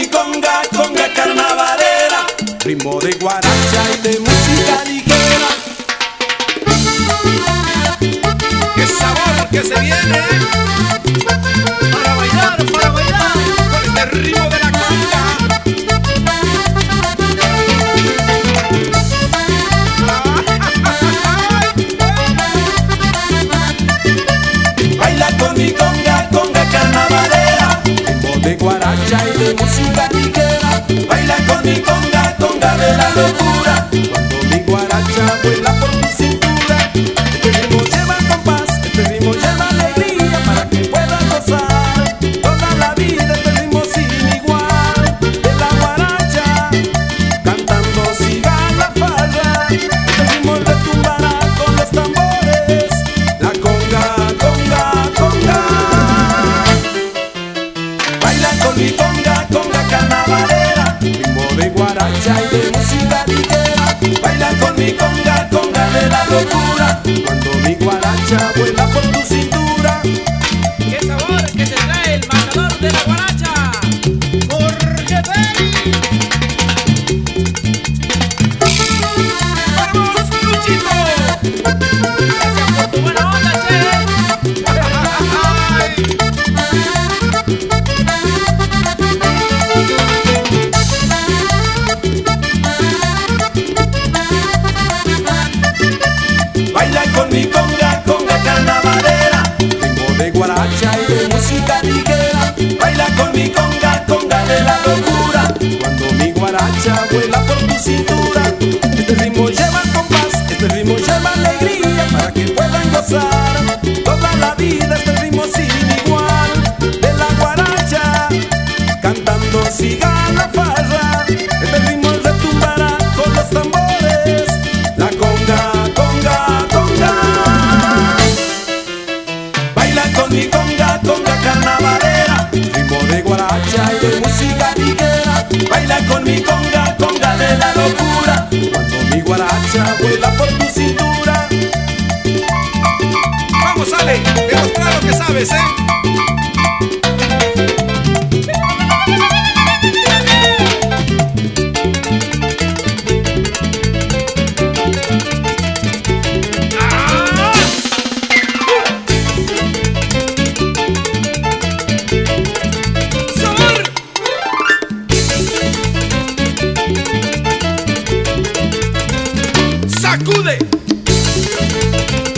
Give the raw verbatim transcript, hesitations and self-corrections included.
mi conga, conga carnavalera, ritmo de guaracha y de música ligera. ¡Qué sabor que se viene! Para bailar, para bailar, con este ritmo de la conga. Baila con mi conga, conga carnavalera, ritmo de guaracha y de música ligera. Baila con mi conga, conga de la locura, cuando mi guaracha vuela por tu cintura. Este ritmo lleva compás, este ritmo lleva alegría, para que puedas gozar toda la vida. Este ritmo sin igual, de la guaracha, cantando siga la farra. Este ritmo retumbará con los tambores, la conga, conga, conga. Baila con mi conga, conga carnavalera, ritmo de guaracha y de música ligera. Baila con mi conga, conga de la locura, cuando mi guaracha vuela por tu cintura. ¡Qué sabor que se trae el matador de la guaracha! ¡Jorge Pérez! ¡Vamos, Luchito! ¡Gracias por tu buena onda, che! Baila con mi conga, conga carnavalera, ritmo de guaracha y de música ligera. Baila con mi conga, conga de la locura, cuando mi guaracha vuela por tu cintura. Este ritmo lleva compás, este ritmo lleva alegría, para que puedan gozar toda la vida. Este ritmo sin igual, de la guaracha, cantando siga la farra. Este ritmo retumbará con los tambores, la conga, conga, conga. Baila con mi conga, conga carnavalera, ritmo de guaracha y de música ligera. Baila con mi conga, conga de la locura, cuando mi guaracha vuela por tu cintura. ¡Vamos, Ale! ¡Demostra lo que sabes, eh! ¡Sacude!